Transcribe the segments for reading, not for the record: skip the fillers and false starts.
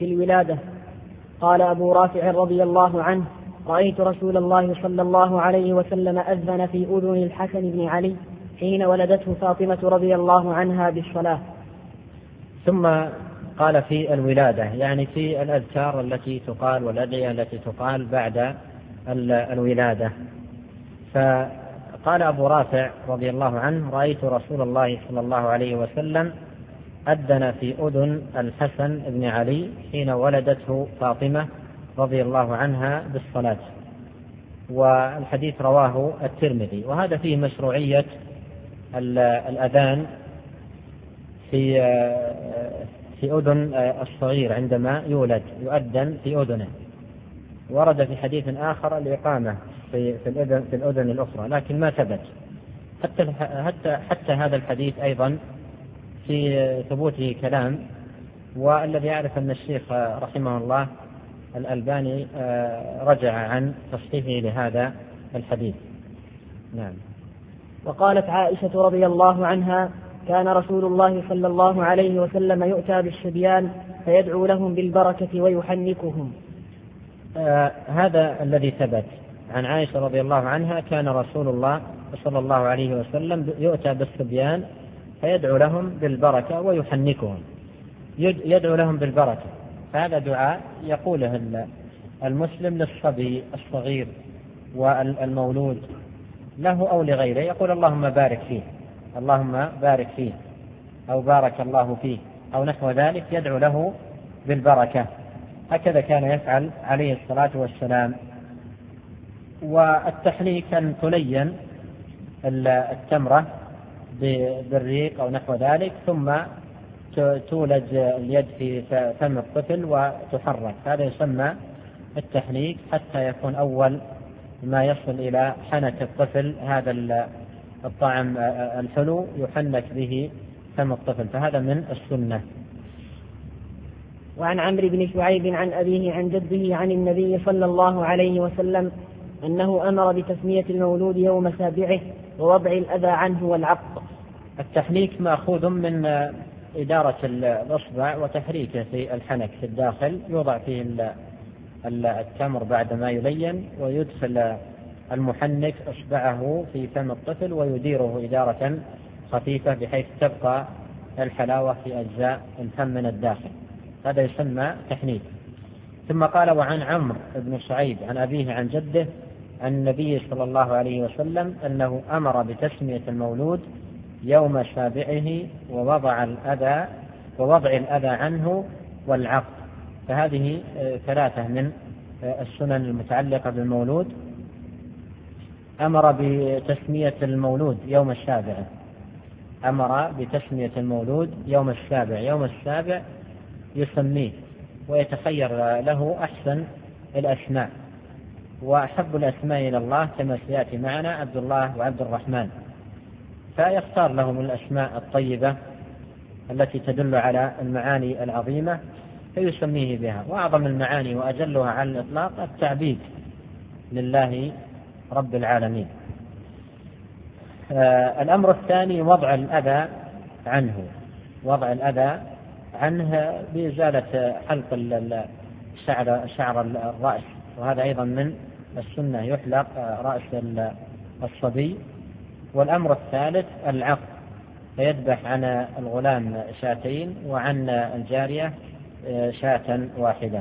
في الولادة. قال أبو رافع رضي الله عنه: رأيت رسول الله صلى الله عليه وسلم أذن في أذن الحسن بن علي حين ولدته فاطمة رضي الله عنها بالصلاة. ثم قال في الولادة، يعني في الأذكار التي تقال والأدعية التي تقال بعد الولادة. فقال أبو رافع رضي الله عنه: رأيت رسول الله صلى الله عليه وسلم أذن في أذن الحسن بن علي حين ولدته فاطمة رضي الله عنها بالصلاة. والحديث رواه الترمذي. وهذا فيه مشروعية الأذان في أذن الصغير عندما يولد، يؤذن في أذنه. ورد في حديث آخر الإقامة في الأذن الأخرى، لكن ما ثبت. حتى هذا الحديث أيضا في ثبوته كلام. والذي يعرف أن الشيخ رحمه الله الألباني رجع عن تصحيحه لهذا الحديث. نعم. وقالت عائشة رضي الله عنها: كان رسول الله صلى الله عليه وسلم يؤتى بالصبيان فيدعو لهم بالبركة ويحنكهم. هذا الذي ثبت عن عائشة رضي الله عنها: كان رسول الله صلى الله عليه وسلم يؤتى بالصبيان فيدعو لهم بالبركة ويحنكهم. يدعو لهم بالبركة، فهذا دعاء يقوله المسلم للصبي الصغير والمولود له أو لغيره، يقول: اللهم بارك فيه، اللهم بارك فيه، أو بارك الله فيه، أو نحو ذلك، يدعو له بالبركة. هكذا كان يفعل عليه الصلاة والسلام. والتحنيك أن تلين التمرة بالريق أو نحو ذلك، ثم تولج اليد في فم الطفل وتحرك، هذا يسمى التحنيك، حتى يكون أول ما يصل إلى حنك الطفل هذا الطعم الحلو يحنك به فم الطفل، فهذا من السنة. وعن عمرو بن شعيب عن أبيه عن جده عن النبي صلى الله عليه وسلم أنه أمر بتسمية المولود يوم سابعه ووضع الأذى عنه والعق. التحنيك مأخوذ من إدارة الأصبع وتحريكه في الحنك في الداخل، يوضع فيه التمر بعد ما يلين، ويدخل المحنك أصبعه في فم الطفل ويديره إدارة خفيفة بحيث تبقى الحلاوة في أجزاء الفم من الداخل، هذا يسمى تحنيك. ثم قال: وعن عمرو بن شعيب عن أبيه عن جده عن النبي صلى الله عليه وسلم أنه أمر بتسمية المولود يوم سابعه ووضع الأذى عنه والعق. فهذه ثلاثة من السنن المتعلقة بالمولود. أمر بتسمية المولود يوم السابع، أمر بتسمية المولود يوم السابع. يوم السابع يسميه ويتخير له أحسن الأسماء، وأحب الأسماء إلى الله كما سيأتي معنا عبد الله وعبد الرحمن، فيختار لهم الأسماء الطيبة التي تدل على المعاني العظيمة فيسميه بها. وأعظم المعاني وأجلها على الإطلاق التعبيد لله رب العالمين. الأمر الثاني وضع الأذى عنه، وضع الأذى عنه بإزالة حلق شعر الرأس، وهذا أيضا من السنة، يحلق رأس الصبي. والأمر الثالث العق، فيذبح عن الغلام شاتين وعن الجارية شاة واحدة.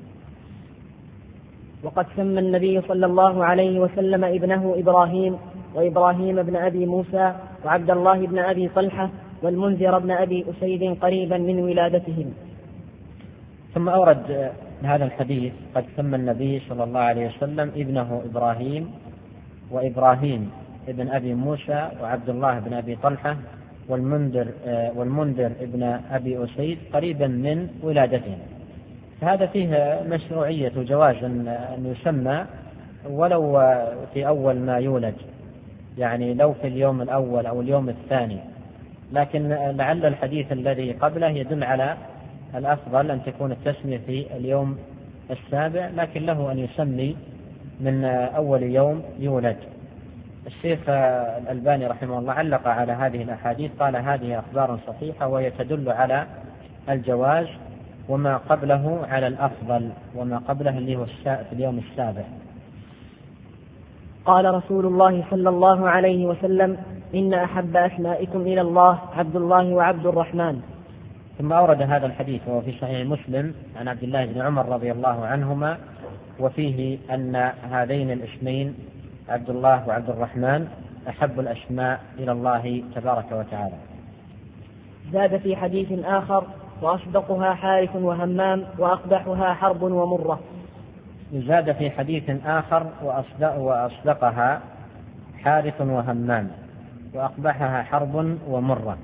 وقد سمى النبي صلى الله عليه وسلم ابنه إبراهيم، وإبراهيم بن أبي موسى، وعبد الله بن أبي طلحة، والمنذر بن أبي أسيد قريبا من ولادتهم. ثم أورد هذا الحديث: قد سمى النبي صلى الله عليه وسلم ابنه إبراهيم، وإبراهيم ابن أبي موسى، وعبد الله بن أبي طلحة، والمنذر ابن أبي أسيد قريبا من ولادتهم. فهذا فيه مشروعية وجواز أن يسمى ولو في أول ما يولد، يعني لو في اليوم الأول أو اليوم الثاني، لكن لعل الحديث الذي قبله يدل على الأفضل أن تكون التسمية في اليوم السابع، لكن له أن يسمي من أول يوم يولد. الشيخ الألباني رحمه الله علق على هذه الأحاديث، قال: هذه أخبار صحيحة وهي تدل على الجواز وما قبله على الأفضل، وما قبله اللي هو في اليوم السابع. قال رسول الله صلى الله عليه وسلم: إن أحب أسمائكم إلى الله عبد الله وعبد الرحمن. ثم أورد هذا الحديث وهو في صحيح مسلم عن عبد الله بن عمر رضي الله عنهما، وفيه أن هذين الاسمين عبد الله وعبد الرحمن أحب الأسماء إلى الله تبارك وتعالى. زاد في حديث آخر: وأصدقها حارث وهمام وأقبحها حرب ومرة. زاد في حديث آخر: وأصدقها حارث وهمام وأقبحها حرب ومرة.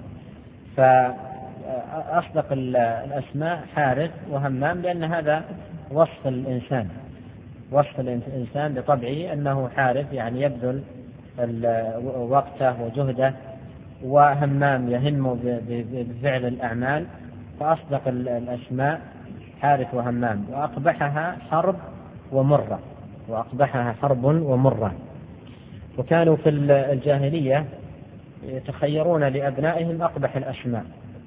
فأصدق الأسماء حارث وهمام، لأن هذا وصف الإنسان، وصف الإنسان بطبعه أنه حارث، يعني يبذل وقته وجهده، وهمام يهم بفعل الأعمال. فأصدق الأسماء حارث وهمام. وأقبحها حرب ومرة، وأقبحها حرب ومرة. وكانوا في الجاهلية يتخيرون لأبنائهم أقبح الأسماء،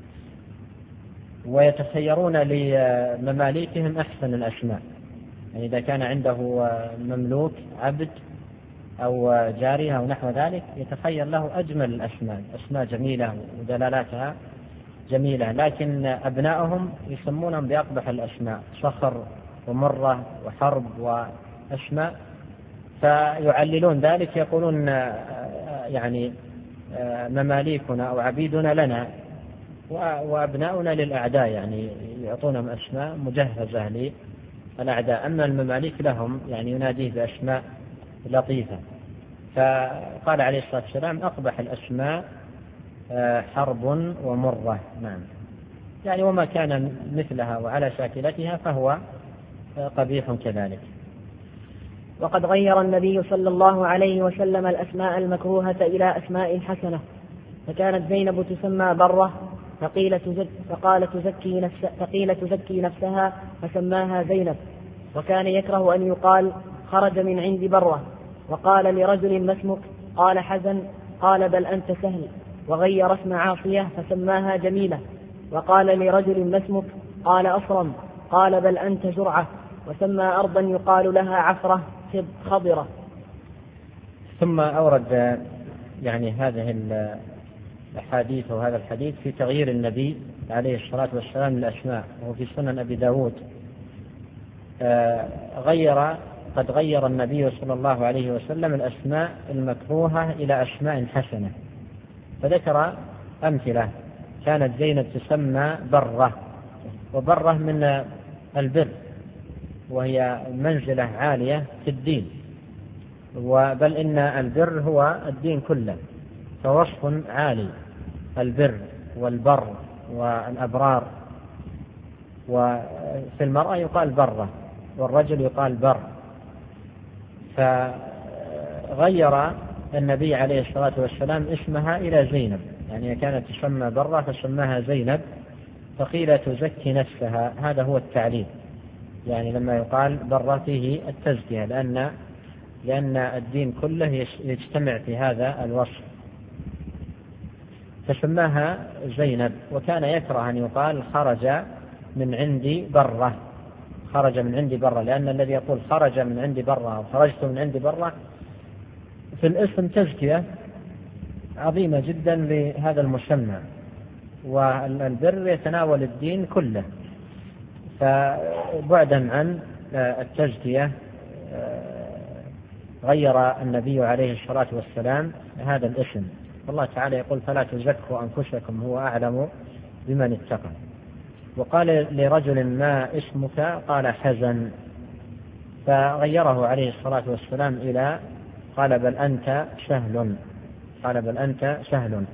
ويتخيرون لمماليكهم أحسن الأسماء. يعني إذا كان عنده مملوك عبد أو جارية أو نحو ذلك، يتخير له أجمل الأسماء، أسماء جميلة ودلالاتها جميلة، لكن أبنائهم يسمونهم بأقبح الأسماء، صخر ومرة وحرب وأسماء. فيعللون ذلك، يقولون يعني مماليكنا أو عبيدنا لنا وأبناؤنا للأعداء، يعني يعطونهم أسماء مجهزة للأعداء، أما المماليك لهم يعني يناديه بأسماء لطيفة. فقال عليه الصلاة والسلام: أقبح الأسماء حرب ومرة. نعم، يعني وما كان مثلها وعلى شاكلتها فهو قبيح كذلك. وقد غير النبي صلى الله عليه وسلم الأسماء المكروهة إلى أسماء حسنة، فكانت زينب تسمى برة، فقيل تزكي نفسها فسماها زينب. وكان يكره أن يقال خرج من عند برة. وقال لرجل: ما اسمك؟ قال: حزن. قال: بل أنت سهل. وغير اسم عاصية فسماها جميلة. وقال لرجل: ما اسمك؟ قال: أصرم. قال: بل أنت زرعة. وسمى أرضا يقال لها عفرة خضرة. ثم أورد يعني هذه الأحاديث وهذا الحديث في تغيير النبي عليه الصلاة والسلام للأسماء، وهو في سنن أبي داود. قد غير النبي صلى الله عليه وسلم الأسماء المكروهة إلى أسماء حسنة، فذكر أمثلة. كانت زينب تسمى برة، وبرة من البر، وهي منزلة عالية في الدين، بل إن البر هو الدين كله، فوصف عالي: البر والبر والأبرار. وفي المرأة يقال برة، والرجل يقال بر. فغير النبي عليه الصلاة والسلام اسمها إلى زينب، يعني كانت تسمى برة فسماها زينب. فقيل تزكي نفسها، هذا هو التعليل، يعني لما يقال برة فيه التزكية، لأن الدين كله يجتمع في هذا الوصف، فسماها زينب. وكان يكره أن يقال خرج من عندي برة، خرج من عندي برة، لأن الذي يقول خرج من عندي برة أو خرجت من عندي برة في الاسم تزكية عظيمة جدا لهذا المسمى، والبر يتناول الدين كله. فبعدا عن التزكية غير النبي عليه الصلاة والسلام هذا الاسم. الله تعالى يقول: فلا تزكوا أنفسكم هو أعلم بمن اتقى. وقال لرجل: ما اسمك؟ قال: حزن. فغيره عليه الصلاة والسلام إلى قال: بل أنت سهل. قال: بل أنت سهل.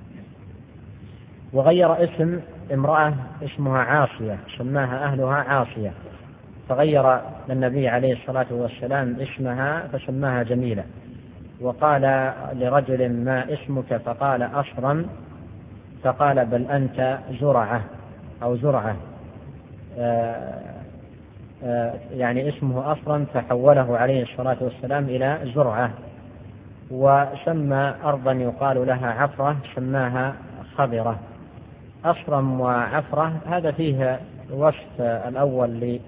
وغير اسم امرأة اسمها عاصية، سماها أهلها عاصية، فغير النبي عليه الصلاة والسلام اسمها فسماها جميلة. وقال لرجل: ما اسمك؟ فقال: أصرم. فقال: بل أنت زرعة أو زرعة، يعني اسمه أصرم فحوله عليه الصلاة والسلام إلى زرعة. وسمى أرضا يقال لها عفرة، سماها خضرة. أصرم وعفرة هذا فيه الوصف الأول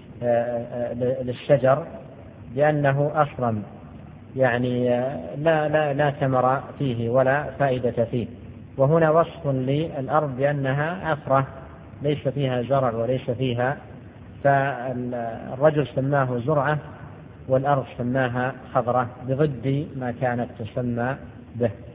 للشجر بأنه أصرم، يعني لا ثمر فيه ولا فائدة فيه. وهنا وصف للأرض بأنها أفرة ليس فيها زرع وليس فيها، فالرجل سماه زرعة والأرض سماها خضرة بضد ما كانت تسمى به.